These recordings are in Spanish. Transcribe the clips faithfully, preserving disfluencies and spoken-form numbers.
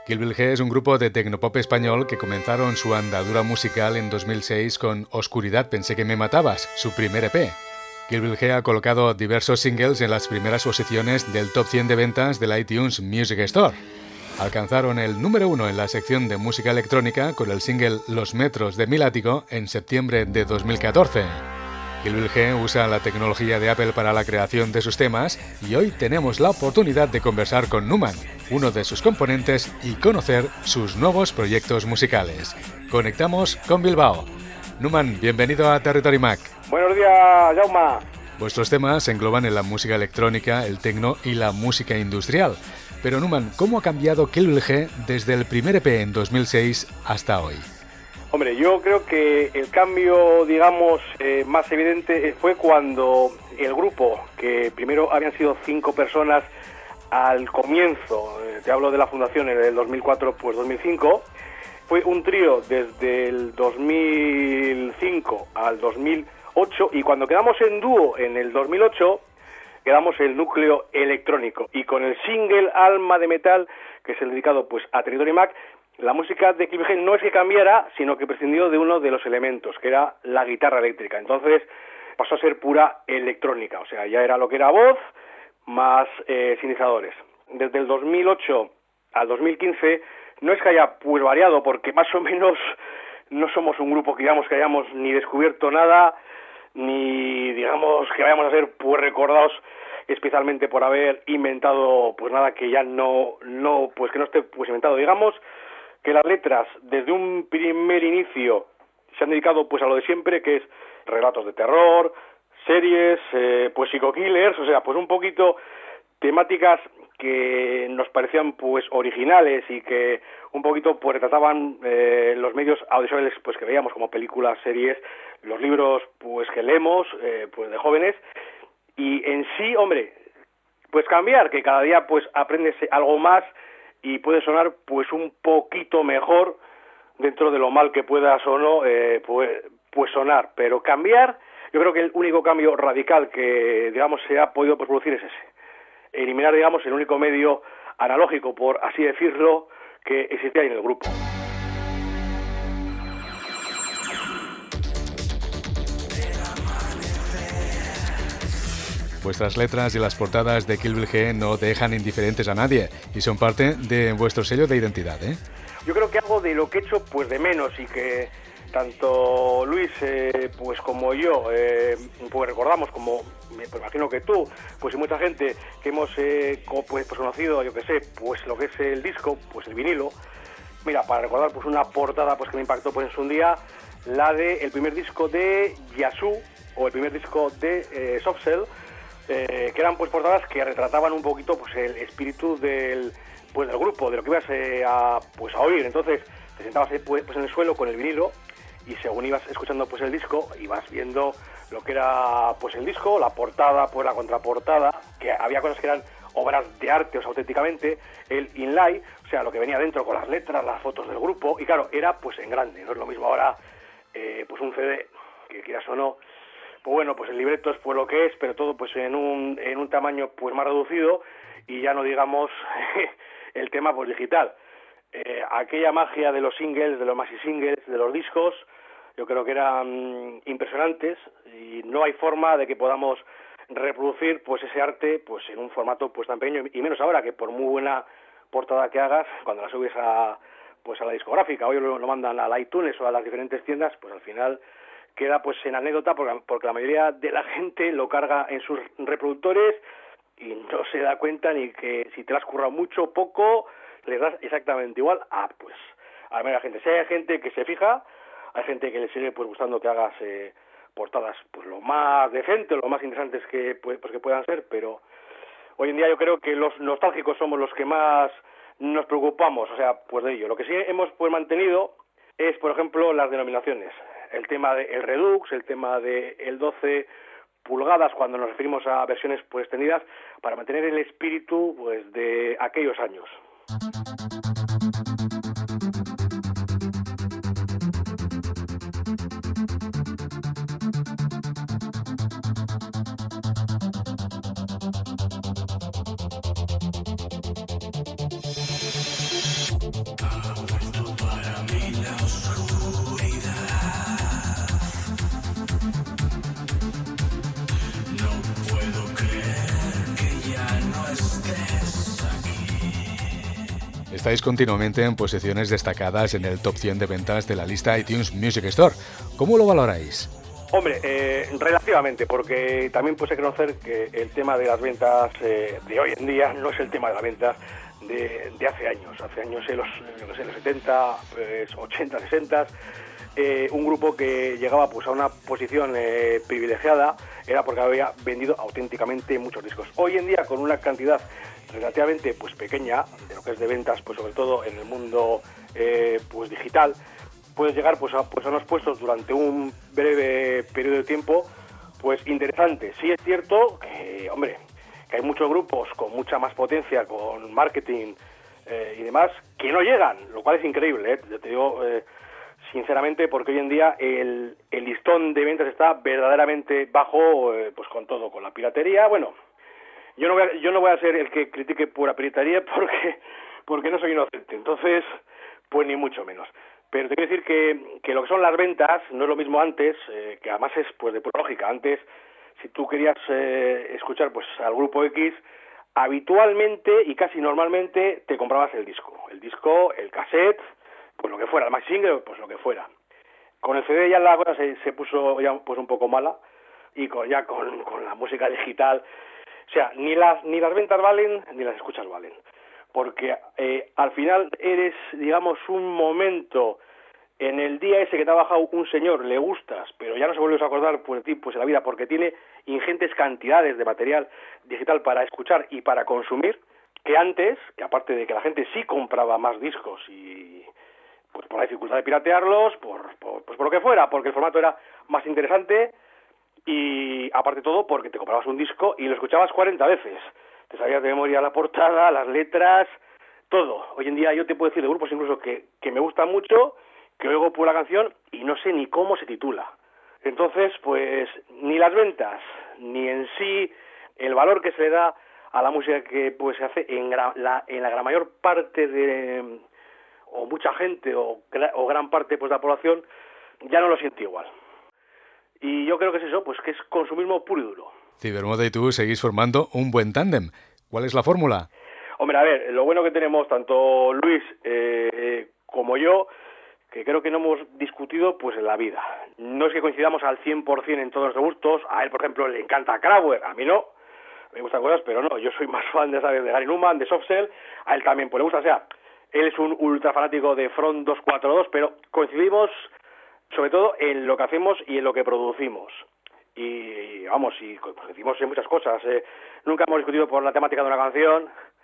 Kill Bill G es un grupo de tecnopop español que comenzaron su andadura musical en dos mil seis con Oscuridad pensé que me matabas, su primer E P. Kill Bill G ha colocado diversos singles en las primeras posiciones del top cien de ventas del iTunes Music Store. Alcanzaron el número uno en la sección de música electrónica con el single Los Metros de Mi Látigo en septiembre de dos mil catorce. Kill Bill G usa la tecnología de Apple para la creación de sus temas y hoy tenemos la oportunidad de conversar con Numan, uno de sus componentes, y conocer sus nuevos proyectos musicales. Conectamos con Bilbao. Numan, bienvenido a Territory Mac. Buenos días, Jaume. Vuestros temas se engloban en la música electrónica, el techno y la música industrial. Pero Numan, ¿cómo ha cambiado Kill Bill G desde el primer E P en dos mil seis hasta hoy? Hombre, yo creo que el cambio, digamos, eh, más evidente fue cuando el grupo, que primero habían sido cinco personas al comienzo, eh, te hablo de la fundación en el dos mil cuatro, pues dos mil cinco, fue un trío desde el dos mil cinco al dos mil ocho, y cuando quedamos en dúo en el dos mil ocho, quedamos el núcleo electrónico, y con el single Alma de Metal, que es el dedicado pues a Territory Mac, la música de Kill Bill G no es que cambiara, sino que prescindió de uno de los elementos, que era la guitarra eléctrica. Entonces pasó a ser pura electrónica, o sea, ya era lo que era voz más eh, sintetizadores. Desde el dos mil ocho al dos mil quince no es que haya pues variado, porque más o menos no somos un grupo que digamos que hayamos ni descubierto nada, ni digamos que vayamos a ser pues recordados especialmente por haber inventado pues nada que ya no, no pues que no esté pues inventado. Digamos que las letras desde un primer inicio se han dedicado pues a lo de siempre, que es relatos de terror, series, eh, pues psico-killers, o sea, pues un poquito temáticas que nos parecían pues originales y que un poquito pues retrataban eh, los medios audiovisuales pues que veíamos, como películas, series, los libros pues que leemos eh, pues de jóvenes. Y en sí, hombre, pues cambiar, que cada día pues aprendes algo más y puede sonar pues un poquito mejor dentro de lo mal que puedas o no eh, pues, pues sonar, pero cambiar, yo creo que el único cambio radical que digamos se ha podido producir es ese, eliminar digamos el único medio analógico, por así decirlo, que existía en el grupo. Vuestras letras y las portadas de Kill Bill G no dejan indiferentes a nadie y son parte de vuestro sello de identidad, ¿eh? Yo creo que algo de lo que he hecho pues de menos y que tanto Luis eh, pues como yo eh, pues recordamos, como me pues imagino que tú pues y mucha gente que hemos eh, pues, pues conocido, yo que sé, pues lo que es el disco, pues el vinilo. Mira, para recordar pues una portada pues que me impactó pues en su día, la de el primer disco de Yasu o el primer disco de eh, Soft Cell. Eh, que eran pues portadas que retrataban un poquito pues el espíritu del pues del grupo, de lo que ibas eh, a pues a oír. Entonces te sentabas ahí, pues, pues en el suelo con el vinilo y según ibas escuchando pues el disco ibas viendo lo que era pues el disco, la portada, pues la contraportada, que había cosas que eran obras de arte, o sea, auténticamente el inlay, o sea, lo que venía dentro con las letras, las fotos del grupo, y claro, era pues en grande. No es lo mismo ahora eh, pues un C D, que quieras o no, pues bueno, pues el libreto es pues lo que es, pero todo pues en un en un tamaño pues más reducido, y ya no digamos el tema pues digital. Eh, aquella magia de los singles, de los maxi singles, de los discos, yo creo que eran impresionantes y no hay forma de que podamos reproducir pues ese arte pues en un formato pues tan pequeño, y menos ahora que por muy buena portada que hagas, cuando la subes a pues a la discográfica, hoy lo, lo mandan al iTunes o a las diferentes tiendas, pues al final queda pues en anécdota, porque, porque la mayoría de la gente lo carga en sus reproductores y no se da cuenta ni que si te lo has currado mucho o poco, les das exactamente igual a pues a la gente. Si hay gente que se fija, hay gente que le sigue pues gustando que hagas eh, portadas pues lo más decentes, lo más interesantes que pues, pues que puedan ser, pero hoy en día yo creo que los nostálgicos somos los que más nos preocupamos, o sea, pues de ello. Lo que sí hemos pues mantenido es, por ejemplo, las denominaciones. El tema del Redux, el tema del doce pulgadas cuando nos referimos a versiones pues extendidas, para mantener el espíritu pues de aquellos años. Estáis continuamente en posiciones destacadas en el top cien de ventas de la lista iTunes Music Store. ¿Cómo lo valoráis? Hombre, eh, relativamente, porque también pues hay que conocer que el tema de las ventas eh, de hoy en día no es el tema de las ventas de, de hace años. Hace años, en los, no sé, los setenta, pues, ochenta, sesenta, eh, un grupo que llegaba pues a una posición eh, privilegiada era porque había vendido auténticamente muchos discos. Hoy en día, con una cantidad relativamente pues pequeña de lo que es de ventas, pues sobre todo en el mundo eh, pues digital, puedes llegar pues a, pues a unos puestos durante un breve periodo de tiempo pues interesante. Sí es cierto que, hombre, que hay muchos grupos con mucha más potencia, con marketing eh, y demás, que no llegan, lo cual es increíble, ¿eh? Yo te digo eh, sinceramente, porque hoy en día el, el listón de ventas está verdaderamente bajo, eh, pues con todo, con la piratería. Bueno, yo no voy a, yo no voy a ser el que critique por la piratería porque, porque no soy inocente, entonces, pues ni mucho menos. Pero te quiero decir que, que lo que son las ventas no es lo mismo antes, eh, que además es pues de pura lógica. Antes, si tú querías eh, escuchar pues al grupo X, habitualmente y casi normalmente te comprabas el disco. El disco, el cassette, pues lo que fuera, el maxi single, pues lo que fuera. Con el C D ya la cosa se, se puso ya pues un poco mala, y con, ya con, con la música digital, o sea, ni las, ni las ventas valen, ni las escuchas valen. Porque eh, al final eres, digamos, un momento en el día ese que te ha bajado un señor, le gustas, pero ya no se vuelves a acordar pues, de ti pues, en la vida, porque tiene ingentes cantidades de material digital para escuchar y para consumir, que antes, que aparte de que la gente sí compraba más discos y pues por la dificultad de piratearlos, por, por, pues por lo que fuera, porque el formato era más interesante y aparte de todo porque te comprabas un disco y lo escuchabas cuarenta veces. Te sabías de memoria la portada, las letras, todo. Hoy en día yo te puedo decir de grupos incluso que, que me gustan mucho, que oigo por la canción y no sé ni cómo se titula. Entonces, pues, ni las ventas, ni en sí el valor que se le da a la música que pues se hace en, gra- la, en la gran mayor parte de, o mucha gente, o, o gran parte pues, de la población, ya no lo siente igual. Y yo creo que es eso, pues que es consumismo puro y duro. Cibermoda y tú seguís formando un buen tándem. ¿Cuál es la fórmula? Hombre, a ver, lo bueno que tenemos tanto Luis eh, como yo, que creo que no hemos discutido pues en la vida. No es que coincidamos al cien por ciento en todos nuestros gustos. A él, por ejemplo, le encanta Kraftwerk, a mí no. Me gustan cosas, pero no. Yo soy más fan de, ¿sabes?, de Gary Numan, de Soft Cell. A él también pues le gusta. O sea, él es un ultra fanático de Front doscientos cuarenta y dos, pero coincidimos sobre todo en lo que hacemos y en lo que producimos. Y vamos, y coincidimos en muchas cosas. Eh, nunca hemos discutido por la temática de una canción,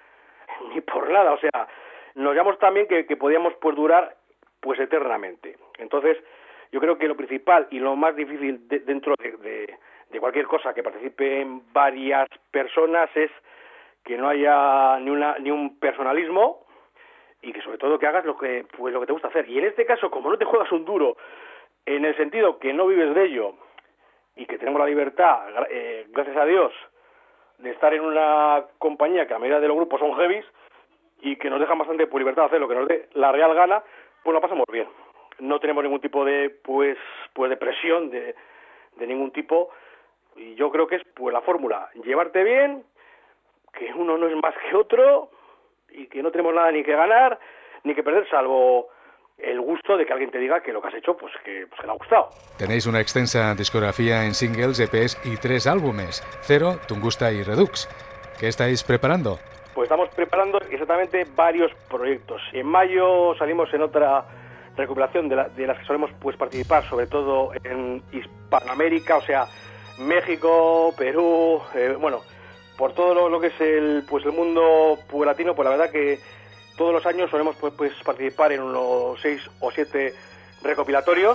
ni por nada. O sea, nos llamamos también que, que podíamos pues durar pues eternamente. Entonces, yo creo que lo principal y lo más difícil de, dentro de, de, de cualquier cosa que participen varias personas es que no haya ni una ni un personalismo y que sobre todo que hagas lo que pues lo que te gusta hacer. Y en este caso, como no te juegas un duro, en el sentido que no vives de ello y que tenemos la libertad, eh, gracias a Dios, de estar en una compañía que la mayoría de los grupos son heavies y que nos dejan bastante por libertad de hacer lo que nos dé la real gana, pues lo pasamos bien. No tenemos ningún tipo de pues pues de presión de, de ningún tipo, y yo creo que es pues la fórmula, llevarte bien, que uno no es más que otro y que no tenemos nada ni que ganar ni que perder, salvo el gusto de que alguien te diga que lo que has hecho pues que, pues, que le ha gustado. Tenéis una extensa discografía en singles, E Pes y tres álbumes, Cero, Tunguska y Redux. ¿Qué estáis preparando? Pues estamos preparando exactamente varios proyectos. En mayo salimos en otra recopilación de, la, de las que solemos pues participar, sobre todo en Hispanoamérica, o sea, México, Perú, eh, bueno, por todo lo, lo que es el pues el mundo pues, latino, pues la verdad que todos los años solemos pues, pues participar en unos seis o siete recopilatorios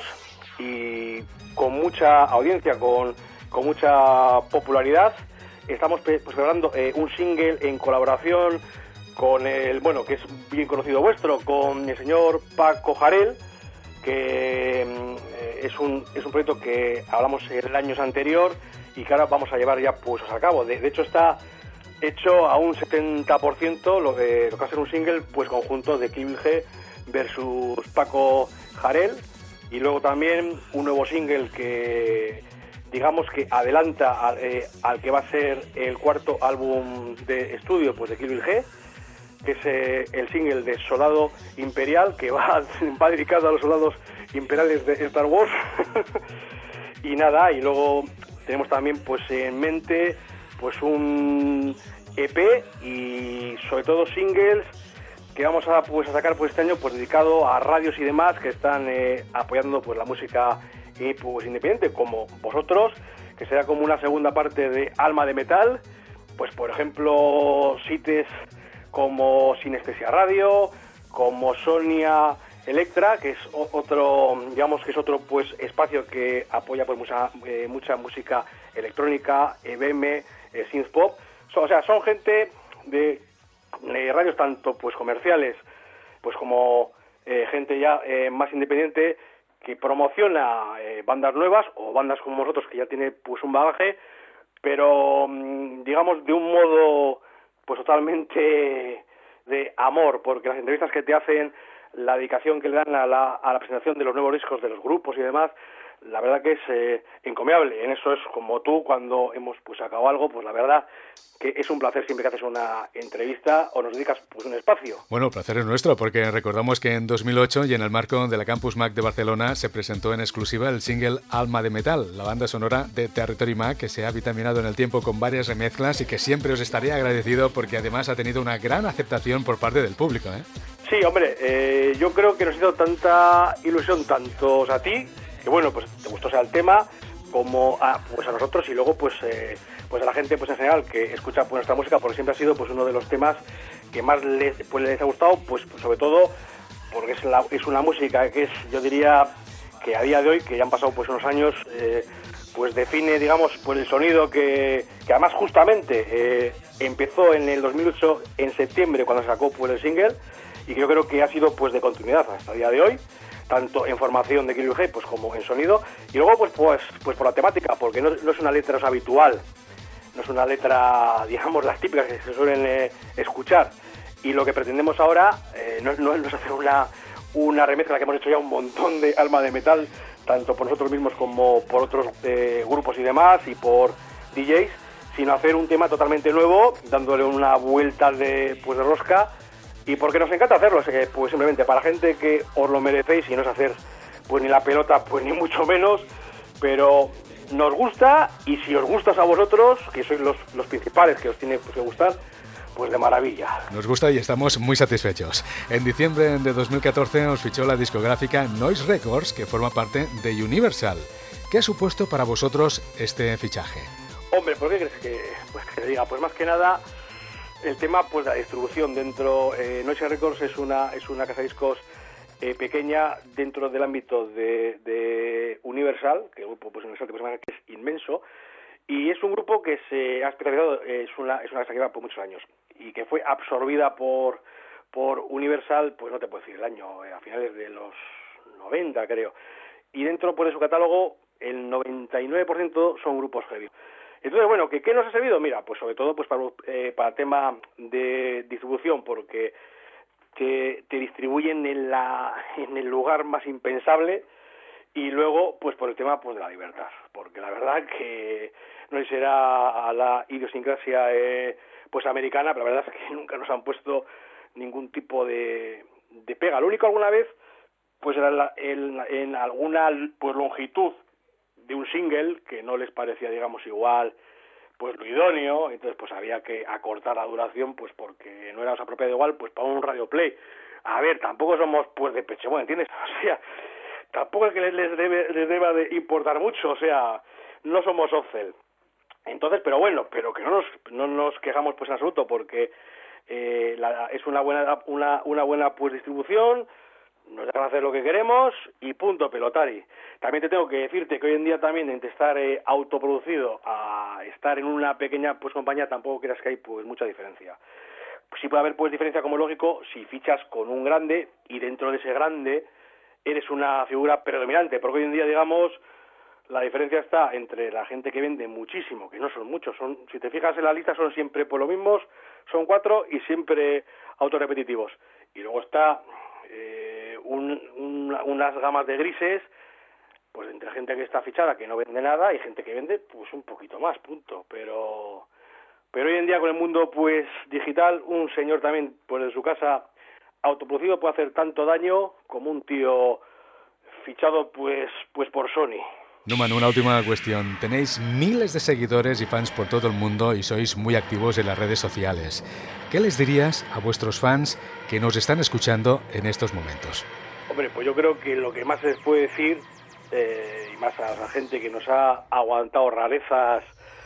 y con mucha audiencia, con, con mucha popularidad. Estamos pues, preparando eh, un single en colaboración con el, bueno, que es bien conocido vuestro, con el señor Paco Jarel, que eh, es un es un proyecto que hablamos el año anterior y que ahora vamos a llevar ya pues a cabo. De, de hecho está hecho a un setenta por ciento lo, de, lo que va a ser un single pues conjunto de Kill Bill G versus Paco Jarel, y luego también un nuevo single que digamos que adelanta al, eh, al que va a ser el cuarto álbum de estudio pues de Kill Bill G, que es eh, el single de Soldado Imperial, que va, va dedicado a los soldados imperiales de Star Wars. Y nada, y luego tenemos también pues en mente pues un E P y sobre todo singles que vamos a pues a sacar pues este año pues dedicado a radios y demás que están eh, apoyando pues la música eh, pues independiente como vosotros, que será como una segunda parte de Alma de Metal, pues por ejemplo sitios como Sinestesia Radio, como Sonia Electra, que es otro, digamos que es otro pues espacio que apoya pues mucha, eh, mucha música electrónica, E B M, eh, synth pop. So, o sea, son gente de, de radios tanto pues comerciales, pues como eh, gente ya eh, más independiente que promociona eh, bandas nuevas o bandas como nosotros que ya tiene pues un bagaje, pero digamos de un modo pues totalmente de amor, porque las entrevistas que te hacen, la dedicación que le dan a la, a la presentación de los nuevos discos de los grupos y demás, la verdad que es eh, encomiable. En eso es como tú, cuando hemos pues sacado algo, pues la verdad que es un placer siempre que haces una entrevista o nos dedicas pues un espacio. Bueno, el placer es nuestro, porque recordamos que en dos mil ocho y en el marco de la Campus Mac de Barcelona se presentó en exclusiva el single Alma de Metal, la banda sonora de Territory Mac, que se ha vitaminado en el tiempo con varias remezclas y que siempre os estaría agradecido porque además ha tenido una gran aceptación por parte del público, ¿eh? Sí, hombre, eh, yo creo que nos hizo tanta ilusión tanto a ti, que bueno, pues te gustó sea el tema, como a, pues a nosotros y luego pues eh, pues a la gente pues en general que escucha pues, nuestra música, porque siempre ha sido pues uno de los temas que más les, pues, les ha gustado, pues, pues sobre todo porque es, la, es una música que es, yo diría que a día de hoy, que ya han pasado pues unos años, eh, pues define, digamos, pues el sonido que, que además justamente eh, empezó en el dos mil ocho, en septiembre, cuando sacó pues el single, y que yo creo que ha sido pues de continuidad hasta el día de hoy, tanto en formación de Kill Bill G pues como en sonido, y luego pues pues pues por la temática, porque no, no es una letra habitual, no es una letra, digamos, las típicas que se suelen eh, escuchar, y lo que pretendemos ahora eh, no, no, no es hacer una una remezcla que hemos hecho ya un montón de Alma de Metal, tanto por nosotros mismos como por otros eh, grupos y demás, y por D Js, sino hacer un tema totalmente nuevo, dándole una vuelta de pues de rosca. Y porque nos encanta hacerlo, eh, pues simplemente para gente que os lo merecéis y no es hacer pues ni la pelota, pues ni mucho menos, pero nos gusta, y si os gusta a vosotros, que sois los, los principales que os tiene pues, que gustar, pues de maravilla. Nos gusta y estamos muy satisfechos. En diciembre de dos mil catorce os fichó la discográfica Noise Records, que forma parte de Universal. ¿Qué ha supuesto para vosotros este fichaje? Hombre, ¿por qué crees que, pues, que te diga? Pues más que nada el tema, pues la distribución dentro. eh, Noise Records es una es una casa de discos eh, pequeña dentro del ámbito de, de Universal, que el grupo pues Universal pues, que es inmenso, y es un grupo que se ha especializado, eh, es una es una casa que lleva por muchos años y que fue absorbida por por Universal, pues no te puedo decir el año, eh, a finales de los noventa creo, y dentro pues de su catálogo el noventa y nueve por ciento son grupos heavy. Entonces, bueno, ¿qué, ¿qué nos ha servido? Mira, pues sobre todo pues para, eh, para tema de distribución, porque te, te distribuyen en, la, en el lugar más impensable, y luego pues por el tema pues de la libertad, porque la verdad que no sé si será a la idiosincrasia eh, pues americana, pero la verdad es que nunca nos han puesto ningún tipo de, de pega. Lo único alguna vez pues era la, en, en alguna pues longitud de un single que no les parecía, digamos, igual pues lo idóneo, entonces pues había que acortar la duración, pues porque no era apropiado igual pues para un radio play. A ver, tampoco somos pues de pecho, bueno, ¿entiendes? O sea, tampoco es que les, les, debe, les deba de importar mucho, o sea, no somos Opcel. Entonces, pero bueno, pero que no nos no nos quejamos pues en absoluto, porque eh, la, es una buena una una buena pues distribución, nos dejan hacer lo que queremos y punto pelotari. También te tengo que decirte que hoy en día también entre estar eh, autoproducido a estar en una pequeña pues compañía tampoco creas que hay pues mucha diferencia. Pues sí puede haber pues diferencia, como lógico, si fichas con un grande y dentro de ese grande eres una figura predominante, porque hoy en día, digamos, la diferencia está entre la gente que vende muchísimo, que no son muchos, son, si te fijas en la lista son siempre por lo mismos, son cuatro y siempre autorrepetitivos. Y luego está eh, un, un, unas gamas de grises, pues entre gente que está fichada que no vende nada y gente que vende pues un poquito más, punto. Pero Pero hoy en día con el mundo pues digital, un señor también pues de su casa autoproducido puede hacer tanto daño como un tío fichado pues pues por Sony. Numan, una última cuestión. Tenéis miles de seguidores y fans por todo el mundo y sois muy activos en las redes sociales. ¿Qué les dirías a vuestros fans que nos están escuchando en estos momentos? Hombre, pues yo creo que lo que más se les puede decir, eh, y más a la gente que nos ha aguantado rarezas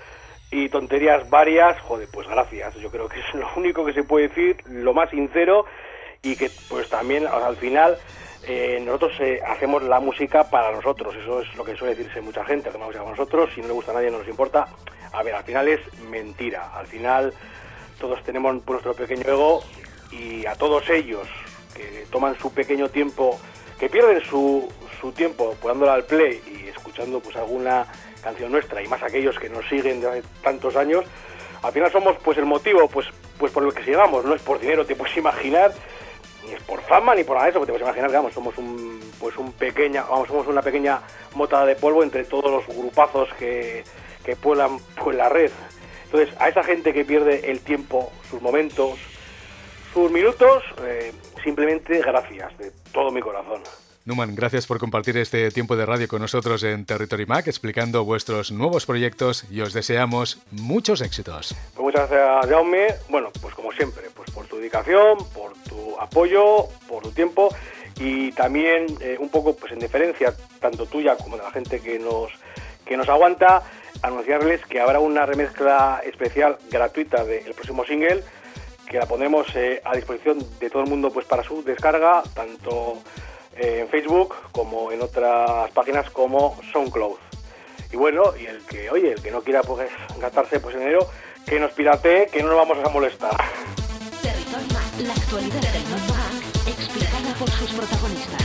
y tonterías varias, joder, pues gracias. Yo creo que es lo único que se puede decir, lo más sincero, y que pues también, o sea, al final, eh, nosotros eh, hacemos la música para nosotros. Eso es lo que suele decirse mucha gente, hacemos la música para nosotros, si no le gusta a nadie no nos importa. A ver, al final es mentira. Al final todos tenemos nuestro pequeño ego, y a todos ellos que toman su pequeño tiempo, que pierden su, su tiempo pues, dándole al play y escuchando pues alguna canción nuestra, y más aquellos que nos siguen de hace tantos años, al final somos pues el motivo pues pues por el que sigamos. No es por dinero, te puedes imaginar, ni es por fama ni por nada de eso, porque te puedes imaginar que vamos, somos un pues un pequeña, vamos, somos una pequeña mota de polvo entre todos los grupazos que, que pueblan pues la red. Entonces, a esa gente que pierde el tiempo, sus momentos, sus minutos, eh, simplemente gracias de todo mi corazón. Numan, gracias por compartir este tiempo de radio con nosotros en Territory Mac, explicando vuestros nuevos proyectos, y os deseamos muchos éxitos. Pues muchas gracias, Jaume. Bueno, pues como siempre, pues por tu dedicación, por tu apoyo, por tu tiempo, y también eh, un poco pues en deferencia, tanto tuya como de la gente que nos, que nos aguanta, anunciarles que habrá una remezcla especial gratuita del próximo single, que la pondremos eh, a disposición de todo el mundo pues para su descarga, tanto en Facebook como en otras páginas como SoundCloud. Y bueno, y el que, oye, el que no quiera pues gastarse pues en enero, que nos piratee, que no nos vamos a molestar. Territory Mac, la actualidad del mundo Mac, explicada por sus protagonistas.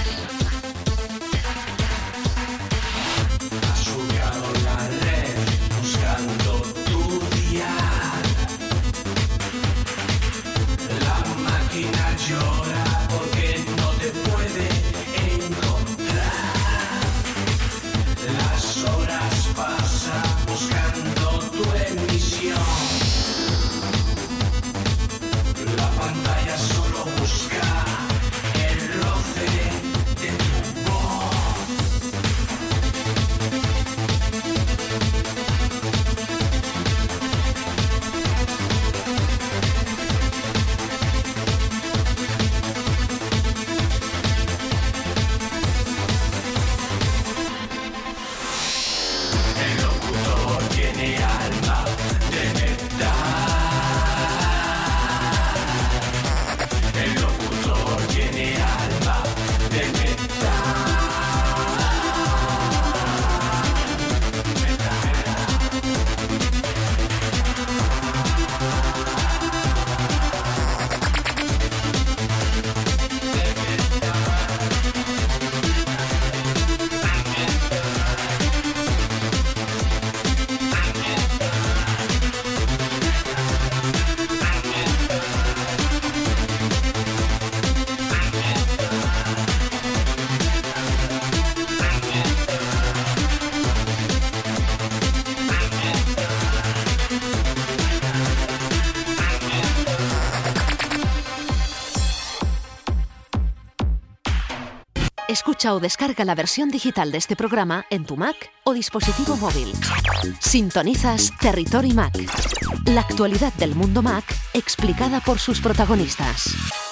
Has subido la red buscando tu día. La máquina llora porque no te puede encontrar. Las horas pasan buscando tu emisión. La pantalla solo busca el roce de tu voz. El locutor tiene alma de metal. El locutor tiene alma de metal. Escucha o descarga la versión digital de este programa en tu Mac o dispositivo móvil. Sintonizas Territory Mac, la actualidad del mundo Mac explicada por sus protagonistas.